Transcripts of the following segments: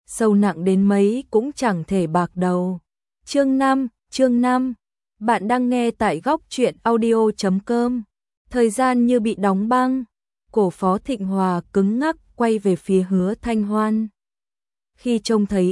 sâu nặng đến mấy cũng chẳng thể bạc đầu. Chương 5, bạn đang nghe tại góc truyện audio.com. Thời gian như bị đóng băng, cổ Phó Thịnh Hòa cứng ngắc quay về phía Hứa Thanh Hoan. Khi trông thấy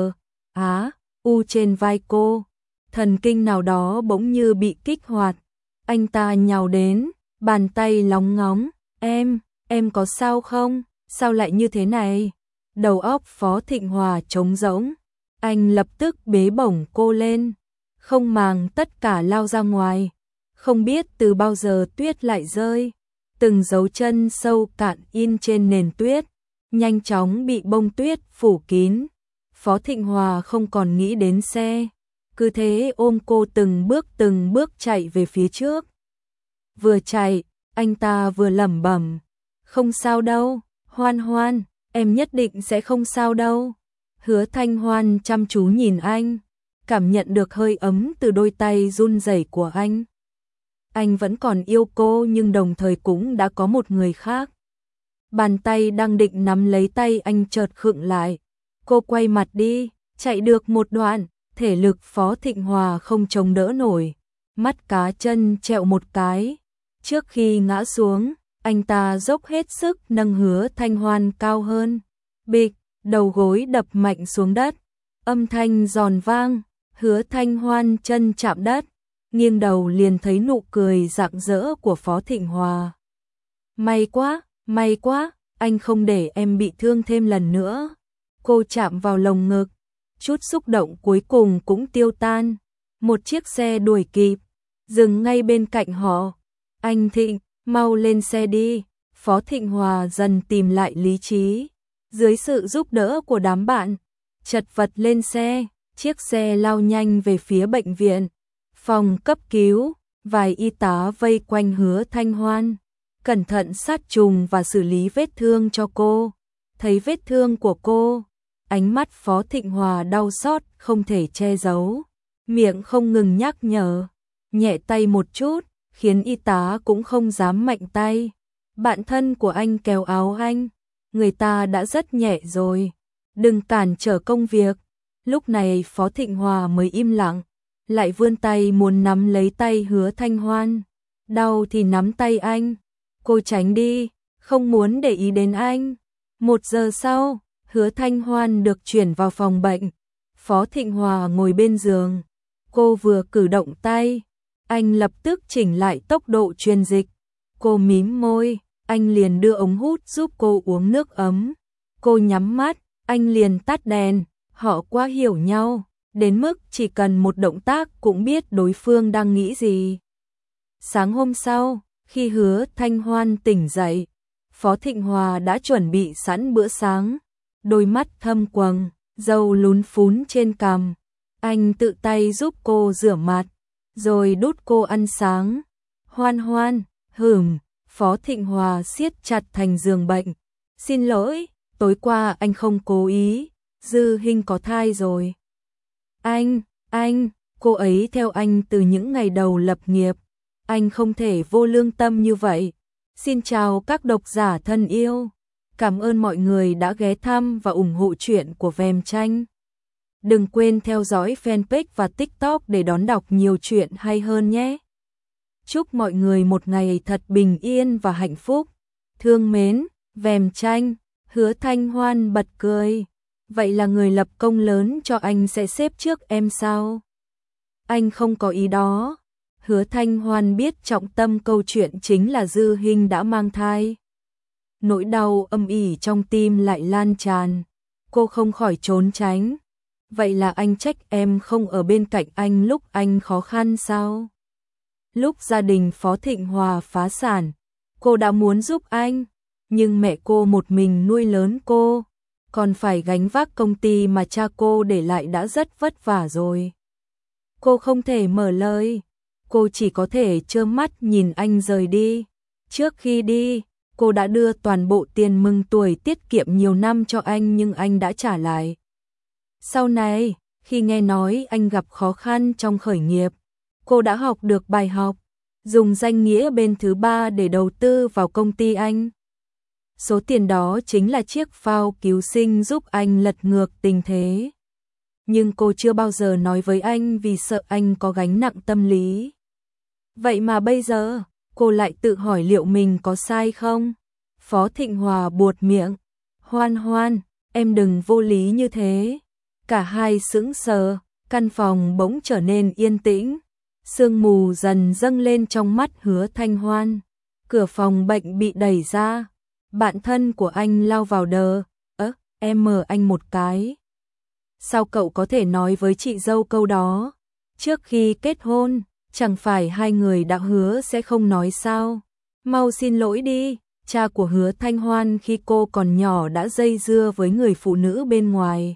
U trên vai cô, thần kinh nào đó bỗng như bị kích hoạt. Anh ta nhào đến, bàn tay lóng ngóng, em có sao không? Sao lại như thế này? Đầu óc Phó Thịnh Hòa trống rỗng, anh lập tức bế bổng cô lên, không màng tất cả lao ra ngoài. Không biết từ bao giờ tuyết lại rơi, từng dấu chân sâu cạn in trên nền tuyết, nhanh chóng bị bông tuyết phủ kín. Phó Thịnh Hòa không còn nghĩ đến xe, cứ thế ôm cô từng bước chạy về phía trước. Vừa chạy, anh ta vừa lẩm bẩm, không sao đâu, Hoan Hoan, em nhất định sẽ không sao đâu. Hứa Thanh Hoan chăm chú nhìn anh, cảm nhận được hơi ấm từ đôi tay run rẩy của anh. Anh vẫn còn yêu cô nhưng đồng thời cũng đã có một người khác. Bàn tay đang định nắm lấy tay anh chợt khựng lại. Cô quay mặt đi, chạy được một đoạn, thể lực Phó Thịnh Hòa không chống đỡ nổi, mắt cá chân trẹo một cái. Trước khi ngã xuống, anh ta dốc hết sức nâng Hứa Thanh Hoan cao hơn. Bịch, đầu gối đập mạnh xuống đất, âm thanh giòn vang, Hứa Thanh Hoan chân chạm đất, nghiêng đầu liền thấy nụ cười rạng rỡ của Phó Thịnh Hòa. May quá, anh không để em bị thương thêm lần nữa. Cô chạm vào lồng ngực, chút xúc động cuối cùng cũng tiêu tan. Một chiếc xe đuổi kịp, dừng ngay bên cạnh họ. Anh Thịnh, mau lên xe đi. Phó Thịnh Hòa dần tìm lại lý trí. Dưới sự giúp đỡ của đám bạn, chật vật lên xe, chiếc xe lao nhanh về phía bệnh viện. Phòng cấp cứu, vài y tá vây quanh Hứa Thanh Hoan, cẩn thận sát trùng và xử lý vết thương cho cô. Thấy vết thương của cô, ánh mắt Phó Thịnh Hòa đau xót không thể che giấu, miệng không ngừng nhắc nhở, nhẹ tay một chút, khiến y tá cũng không dám mạnh tay. Bạn thân của anh kéo áo anh, người ta đã rất nhẹ rồi, đừng cản trở công việc. Lúc này Phó Thịnh Hòa mới im lặng, lại vươn tay muốn nắm lấy tay Hứa Thanh Hoan. Đau thì nắm tay anh, cô tránh đi, không muốn để ý đến anh. 1 giờ sau, Hứa Thanh Hoan được chuyển vào phòng bệnh. Phó Thịnh Hòa ngồi bên giường, cô vừa cử động tay, anh lập tức chỉnh lại tốc độ truyền dịch. Cô mím môi, anh liền đưa ống hút giúp cô uống nước ấm. Cô nhắm mắt, anh liền tắt đèn. Họ quá hiểu nhau, đến mức chỉ cần một động tác cũng biết đối phương đang nghĩ gì. Sáng hôm sau, khi Hứa Thanh Hoan tỉnh dậy, Phó Thịnh Hòa đã chuẩn bị sẵn bữa sáng. Đôi mắt thâm quầng, râu lún phún trên cằm. Anh tự tay giúp cô rửa mặt, rồi đút cô ăn sáng. Hoan Hoan, Phó Thịnh Hòa siết chặt thành giường bệnh. Xin lỗi, tối qua anh không cố ý, Dư Hinh có thai rồi. Anh, cô ấy theo anh từ những ngày đầu lập nghiệp. Anh không thể vô lương tâm như vậy. Xin chào các độc giả thân yêu. Cảm ơn mọi người đã ghé thăm và ủng hộ truyện của Vèm Tranh. Đừng quên theo dõi fanpage và TikTok để đón đọc nhiều chuyện hay hơn nhé. Chúc mọi người một ngày thật bình yên và hạnh phúc. Thương mến, Vèm Tranh. Hứa Thanh Hoan bật cười. Vậy là người lập công lớn cho anh sẽ xếp trước em sao? Anh không có ý đó. Hứa Thanh Hoan biết trọng tâm câu chuyện chính là Dư Hinh đã mang thai. Nỗi đau âm ỉ trong tim lại lan tràn. Cô không khỏi trốn tránh. Vậy là anh trách em không ở bên cạnh anh lúc anh khó khăn sao? Lúc gia đình Phó Thịnh Hòa phá sản, cô đã muốn giúp anh, nhưng mẹ cô một mình nuôi lớn cô, còn phải gánh vác công ty mà cha cô để lại đã rất vất vả rồi. Cô không thể mở lời, cô chỉ có thể trơ mắt nhìn anh rời đi. Trước khi đi, cô đã đưa toàn bộ tiền mừng tuổi tiết kiệm nhiều năm cho anh nhưng anh đã trả lại. Sau này, khi nghe nói anh gặp khó khăn trong khởi nghiệp, cô đã học được bài học, dùng danh nghĩa bên thứ ba để đầu tư vào công ty anh. Số tiền đó chính là chiếc phao cứu sinh giúp anh lật ngược tình thế. Nhưng cô chưa bao giờ nói với anh vì sợ anh có gánh nặng tâm lý. Vậy mà bây giờ, cô lại tự hỏi liệu mình có sai không? Phó Thịnh Hòa buột miệng. Hoan Hoan, em đừng vô lý như thế. Cả hai sững sờ, căn phòng bỗng trở nên yên tĩnh. Sương mù dần dâng lên trong mắt Hứa Thanh Hoan. Cửa phòng bệnh bị đẩy ra. Bạn thân của anh lao vào đờ. Em mời anh một cái. Sao cậu có thể nói với chị dâu câu đó? Trước khi kết hôn, chẳng phải hai người đã hứa sẽ không nói sao? Mau xin lỗi đi. Cha của Hứa Thanh Hoan khi cô còn nhỏ đã dây dưa với người phụ nữ bên ngoài.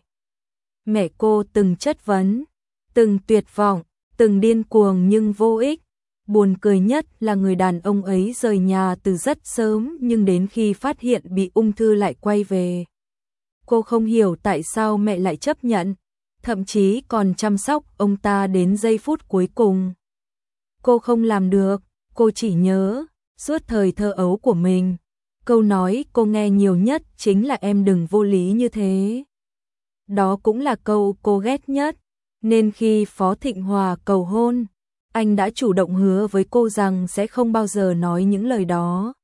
Mẹ cô từng chất vấn, từng tuyệt vọng, từng điên cuồng nhưng vô ích. Buồn cười nhất là người đàn ông ấy rời nhà từ rất sớm nhưng đến khi phát hiện bị ung thư lại quay về. Cô không hiểu tại sao mẹ lại chấp nhận, thậm chí còn chăm sóc ông ta đến giây phút cuối cùng. Cô không làm được, cô chỉ nhớ, suốt thời thơ ấu của mình, câu nói cô nghe nhiều nhất chính là em đừng vô lý như thế. Đó cũng là câu cô ghét nhất, nên khi Phó Thịnh Hòa cầu hôn, anh đã chủ động hứa với cô rằng sẽ không bao giờ nói những lời đó.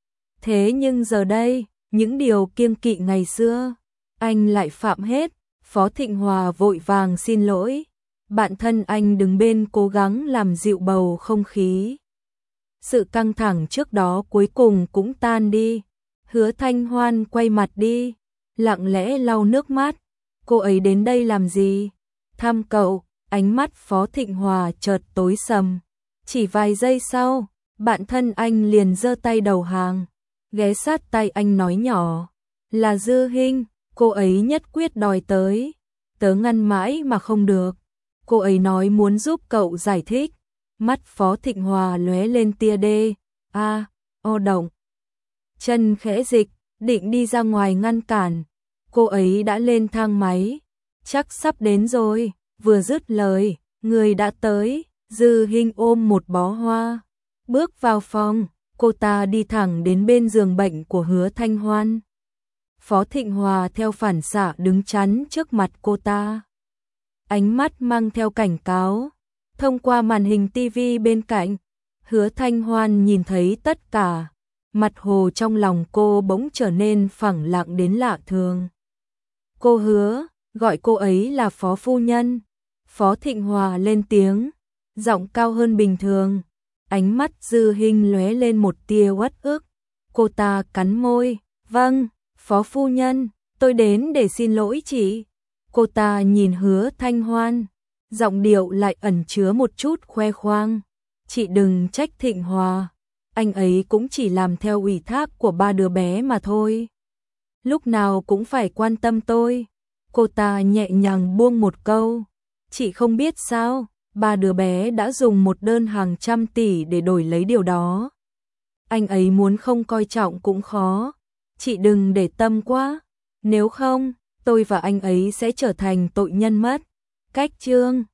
Thế nhưng giờ đây, những điều kiêng kỵ ngày xưa, anh lại phạm hết. Phó Thịnh Hòa vội vàng xin lỗi. Bạn thân anh đứng bên cố gắng làm dịu bầu không khí. Sự căng thẳng trước đó cuối cùng cũng tan đi. Hứa Thanh Hoan quay mặt đi, lặng lẽ lau nước mắt. Cô ấy đến đây làm gì? Thăm cậu. Ánh mắt Phó Thịnh Hòa chợt tối sầm. Chỉ vài giây sau, bạn thân anh liền giơ tay đầu hàng, ghé sát tay anh nói nhỏ. Là Dư Hinh, cô ấy nhất quyết đòi tới. Tớ ngăn mãi mà không được. Cô ấy nói muốn giúp cậu giải thích. Mắt Phó Thịnh Hòa lóe lên tia đê. Động. Chân khẽ dịch, định đi ra ngoài ngăn cản. Cô ấy đã lên thang máy. Chắc sắp đến rồi. Vừa dứt lời, người đã tới. Dư Hinh ôm một bó hoa, bước vào phòng. Cô ta đi thẳng đến bên giường bệnh của Hứa Thanh Hoan. Phó Thịnh Hòa theo phản xạ đứng chắn trước mặt cô ta. Ánh mắt mang theo cảnh cáo. Thông qua màn hình tivi bên cạnh, Hứa Thanh Hoan nhìn thấy tất cả. Mặt hồ trong lòng cô bỗng trở nên phẳng lặng đến lạ thường. Cô hứa, gọi cô ấy là Phó phu nhân. Phó Thịnh Hòa lên tiếng, giọng cao hơn bình thường. Ánh mắt Dư Hinh lóe lên một tia uất ức. Cô ta cắn môi, vâng, Phó phu nhân, tôi đến để xin lỗi chị. Cô ta nhìn Hứa Thanh Hoan, giọng điệu lại ẩn chứa một chút khoe khoang. Chị đừng trách Thịnh Hòa, anh ấy cũng chỉ làm theo ủy thác của ba đứa bé mà thôi. Lúc nào cũng phải quan tâm tôi. Cô ta nhẹ nhàng buông một câu. Chị không biết sao, ba đứa bé đã dùng một đơn hàng trăm tỷ để đổi lấy điều đó. Anh ấy muốn không coi trọng cũng khó. Chị đừng để tâm quá, nếu không, tôi và anh ấy sẽ trở thành tội nhân mất. Cách chương